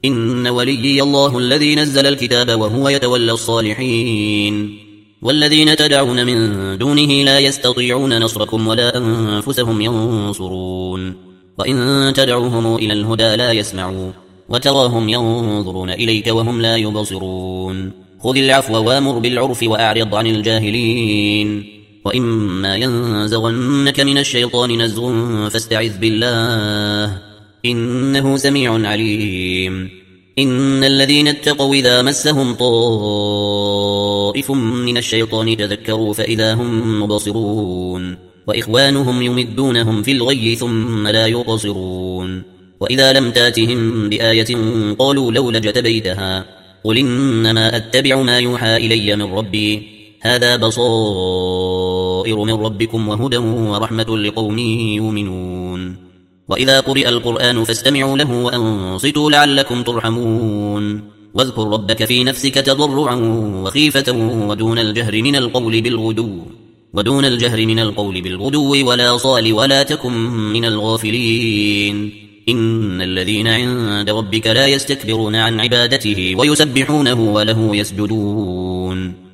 إن وليي الله الذي نزل الكتاب وهو يتولى الصالحين والذين تدعون من دونه لا يستطيعون نصركم ولا أنفسهم ينصرون وإن تدعوهم إلى الهدى لا يسمعوا وتراهم ينظرون إليك وهم لا يبصرون خذ العفو وامر بالعرف وأعرض عن الجاهلين وإما ينزغنك من الشيطان نزغ فاستعذ بالله إنه سميع عليم إن الذين اتقوا إذا مسهم طائف من الشيطان تذكروا فإذا هم مبصرون وإخوانهم يمدونهم في الغي ثم لا يقصرون وإذا لم تاتهم بآية قالوا لولا اجتبيتها قل إنما أتبع ما يوحى إلي من ربي هذا بصائر من ربكم وهدى ورحمة لقوم يؤمنون وإذا قرئ القرآن فاستمعوا له وأنصتوا لعلكم ترحمون واذكر ربك في نفسك تضرعا وخيفة ودون الجهر من القول بالغدو ولا صال ولا تكن من الغافلين إن الذين عند ربك لا يستكبرون عن عبادته ويسبحونه وله يسجدون